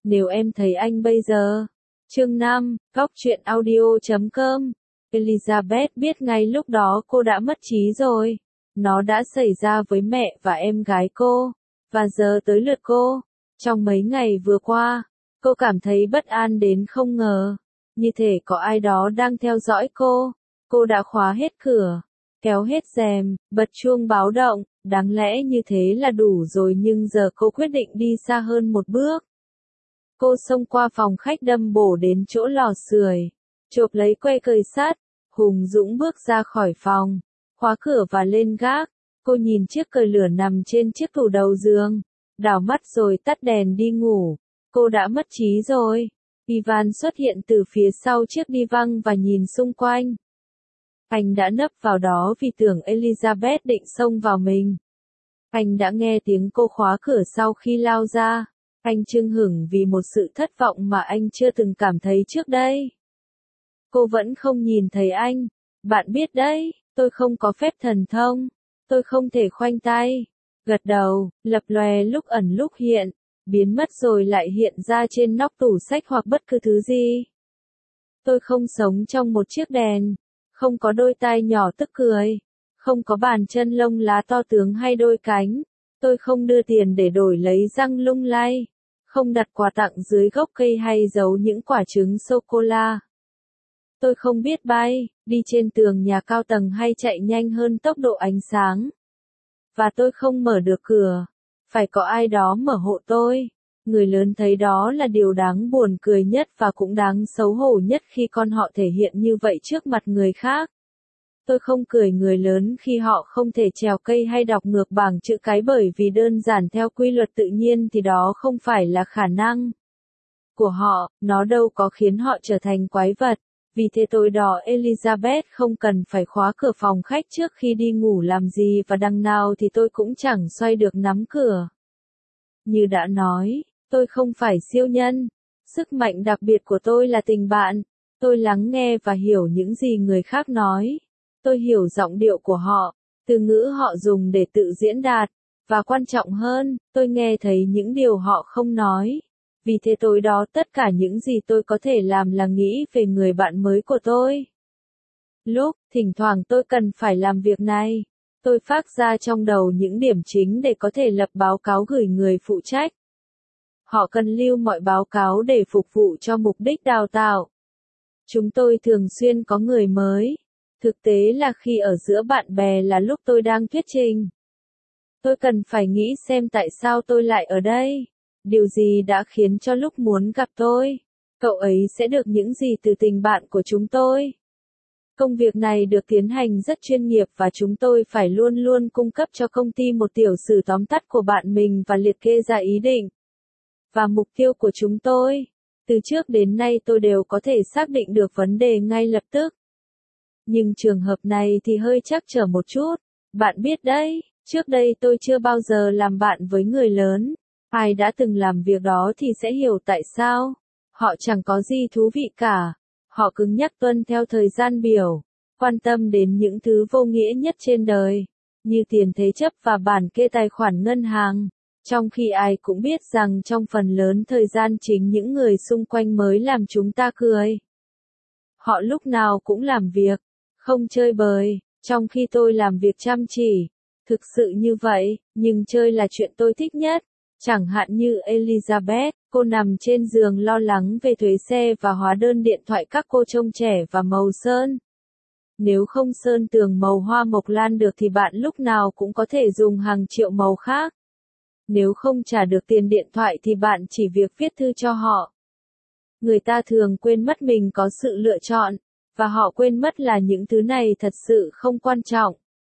Nếu em thấy anh bây giờ. Chương 5, Góc truyện audio.com. Elizabeth biết ngay lúc đó cô đã mất trí rồi. Nó đã xảy ra với mẹ và em gái cô. Và giờ tới lượt cô. Trong mấy ngày vừa qua, cô cảm thấy bất an đến không ngờ. Như thể có ai đó đang theo dõi cô. Cô đã khóa hết cửa, kéo hết rèm, bật chuông báo động. Đáng lẽ như thế là đủ rồi nhưng giờ cô quyết định đi xa hơn một bước. Cô xông qua phòng khách đâm bổ đến chỗ lò sưởi, chộp lấy que cời sắt, hùng dũng bước ra khỏi phòng, khóa cửa và lên gác. Cô nhìn chiếc cời lửa nằm trên chiếc tủ đầu giường, đảo mắt rồi tắt đèn đi ngủ. Cô đã mất trí rồi. Ivan xuất hiện từ phía sau chiếc đi văng và nhìn xung quanh. Anh đã nấp vào đó vì tưởng Elizabeth định xông vào mình. Anh đã nghe tiếng cô khóa cửa sau khi lao ra. Anh chưng hửng vì một sự thất vọng mà anh chưa từng cảm thấy trước đây. Cô vẫn không nhìn thấy anh. Bạn biết đấy, tôi không có phép thần thông. Tôi không thể khoanh tay, gật đầu, lập lòe lúc ẩn lúc hiện, biến mất rồi lại hiện ra trên nóc tủ sách hoặc bất cứ thứ gì. Tôi không sống trong một chiếc đèn, không có đôi tai nhỏ tức cười, không có bàn chân lông lá to tướng hay đôi cánh. Tôi không đưa tiền để đổi lấy răng lung lay, không đặt quà tặng dưới gốc cây hay giấu những quả trứng sô-cô-la. Tôi không biết bay, đi trên tường nhà cao tầng hay chạy nhanh hơn tốc độ ánh sáng. Và tôi không mở được cửa. Phải có ai đó mở hộ tôi. Người lớn thấy đó là điều đáng buồn cười nhất và cũng đáng xấu hổ nhất khi con họ thể hiện như vậy trước mặt người khác. Tôi không cười người lớn khi họ không thể trèo cây hay đọc ngược bảng chữ cái bởi vì đơn giản theo quy luật tự nhiên thì đó không phải là khả năng của họ, nó đâu có khiến họ trở thành quái vật. Vì thế tối đó Elizabeth không cần phải khóa cửa phòng khách trước khi đi ngủ làm gì và đằng nào thì tôi cũng chẳng xoay được nắm cửa. Như đã nói, tôi không phải siêu nhân. Sức mạnh đặc biệt của tôi là tình bạn. Tôi lắng nghe và hiểu những gì người khác nói. Tôi hiểu giọng điệu của họ, từ ngữ họ dùng để tự diễn đạt. Và quan trọng hơn, tôi nghe thấy những điều họ không nói. Vì thế tối đó tất cả những gì tôi có thể làm là nghĩ về người bạn mới của tôi. Thỉnh thoảng tôi cần phải làm việc này. Tôi phát ra trong đầu những điểm chính để có thể lập báo cáo gửi người phụ trách. Họ cần lưu mọi báo cáo để phục vụ cho mục đích đào tạo. Chúng tôi thường xuyên có người mới. Thực tế là khi ở giữa bạn bè là lúc tôi đang thuyết trình. Tôi cần phải nghĩ xem tại sao tôi lại ở đây. Điều gì đã khiến cho lúc muốn gặp tôi, cậu ấy sẽ được những gì từ tình bạn của chúng tôi. Công việc này được tiến hành rất chuyên nghiệp và chúng tôi phải luôn luôn cung cấp cho công ty một tiểu sử tóm tắt của bạn mình và liệt kê ra ý định và mục tiêu của chúng tôi. Từ trước đến nay tôi đều có thể xác định được vấn đề ngay lập tức. Nhưng trường hợp này thì hơi trắc trở một chút. Bạn biết đấy, trước đây tôi chưa bao giờ làm bạn với người lớn. Ai đã từng làm việc đó thì sẽ hiểu tại sao. Họ chẳng có gì thú vị cả. Họ cứng nhắc tuân theo thời gian biểu, quan tâm đến những thứ vô nghĩa nhất trên đời, như tiền thế chấp và bản kê tài khoản ngân hàng. Trong khi ai cũng biết rằng trong phần lớn thời gian chính những người xung quanh mới làm chúng ta cười. Họ lúc nào cũng làm việc, không chơi bời, trong khi tôi làm việc chăm chỉ. Thực sự như vậy, nhưng chơi là chuyện tôi thích nhất. Chẳng hạn như Elizabeth, cô nằm trên giường lo lắng về thuế xe và hóa đơn điện thoại các cô trông trẻ và màu sơn. Nếu không sơn tường màu hoa mộc lan được thì bạn lúc nào cũng có thể dùng hàng triệu màu khác. Nếu không trả được tiền điện thoại thì bạn chỉ việc viết thư cho họ. Người ta thường quên mất mình có sự lựa chọn, và họ quên mất là những thứ này thật sự không quan trọng.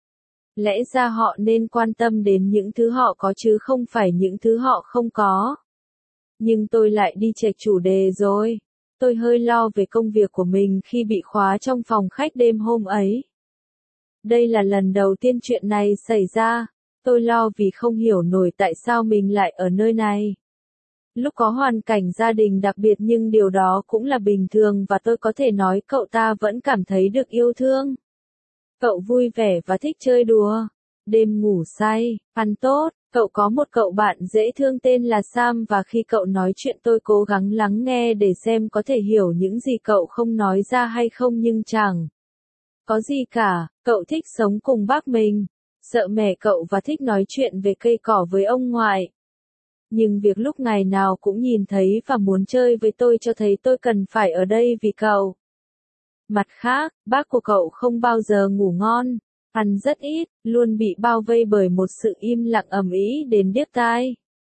Lẽ ra họ nên quan tâm đến những thứ họ có chứ không phải những thứ họ không có. Nhưng tôi lại đi chệch chủ đề rồi. Tôi hơi lo về công việc của mình khi bị khóa trong phòng khách đêm hôm ấy. Đây là lần đầu tiên chuyện này xảy ra. Tôi lo vì không hiểu nổi tại sao mình lại ở nơi này. Lúc có hoàn cảnh gia đình đặc biệt nhưng điều đó cũng là bình thường và tôi có thể nói cậu ta vẫn cảm thấy được yêu thương. Cậu vui vẻ và thích chơi đùa, đêm ngủ say, ăn tốt, Cậu có một cậu bạn dễ thương tên là Sam và khi cậu nói chuyện tôi cố gắng lắng nghe để xem có thể hiểu những gì cậu không nói ra hay không nhưng chẳng có gì cả. Cậu thích sống cùng bác mình, sợ mẹ cậu và thích nói chuyện về cây cỏ với ông ngoại. Nhưng việc lúc ngày nào cũng nhìn thấy và muốn chơi với tôi cho thấy tôi cần phải ở đây vì cậu. Mặt khác, bác của cậu không bao giờ ngủ ngon, ăn rất ít, luôn bị bao vây bởi một sự im lặng ầm ĩ đến điếc tai.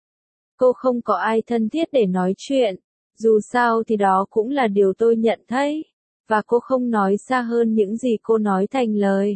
Cô không có ai thân thiết để nói chuyện, dù sao thì đó cũng là điều tôi nhận thấy, và cô không nói xa hơn những gì cô nói thành lời.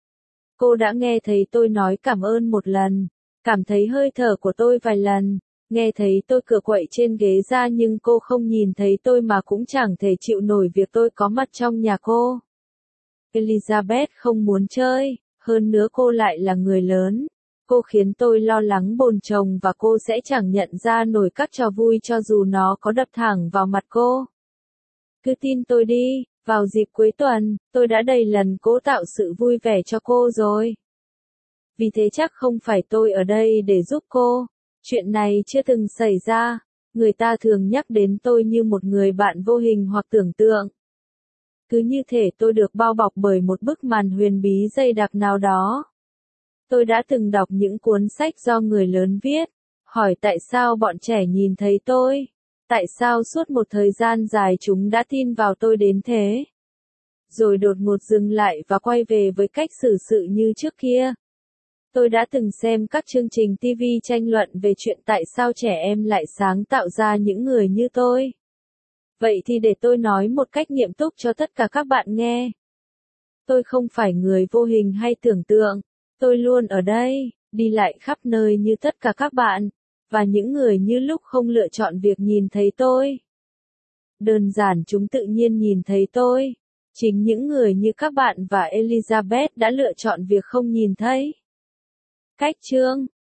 Cô đã nghe thấy tôi nói cảm ơn một lần, cảm thấy hơi thở của tôi vài lần, nghe thấy tôi cựa quậy trên ghế ra nhưng cô không nhìn thấy tôi mà cũng chẳng thể chịu nổi việc tôi có mặt trong nhà cô. Elizabeth không muốn chơi, hơn nữa cô lại là người lớn. Cô khiến tôi lo lắng bồn chồn và cô sẽ chẳng nhận ra nổi các trò vui cho dù nó có đập thẳng vào mặt cô. Cứ tin tôi đi, vào dịp cuối tuần, tôi đã đầy lần cố tạo sự vui vẻ cho cô rồi. Vì thế chắc không phải tôi ở đây để giúp cô. Chuyện này chưa từng xảy ra. Người ta thường nhắc đến tôi như một người bạn vô hình hoặc tưởng tượng. Cứ như thể tôi được bao bọc bởi một bức màn huyền bí dày đặc nào đó. Tôi đã từng đọc những cuốn sách do người lớn viết, hỏi tại sao bọn trẻ nhìn thấy tôi, tại sao suốt một thời gian dài chúng đã tin vào tôi đến thế. Rồi đột ngột dừng lại và quay về với cách xử sự như trước kia. Tôi đã từng xem các chương trình TV tranh luận về chuyện tại sao trẻ em lại sáng tạo ra những người như tôi. Vậy thì để tôi nói một cách nghiêm túc cho tất cả các bạn nghe. Tôi không phải người vô hình hay tưởng tượng. Tôi luôn ở đây, đi lại khắp nơi như tất cả các bạn, và những người như lúc không lựa chọn việc nhìn thấy tôi. Đơn giản chúng tự nhiên nhìn thấy tôi. Chính những người như các bạn và Elizabeth đã lựa chọn việc không nhìn thấy. Cách chương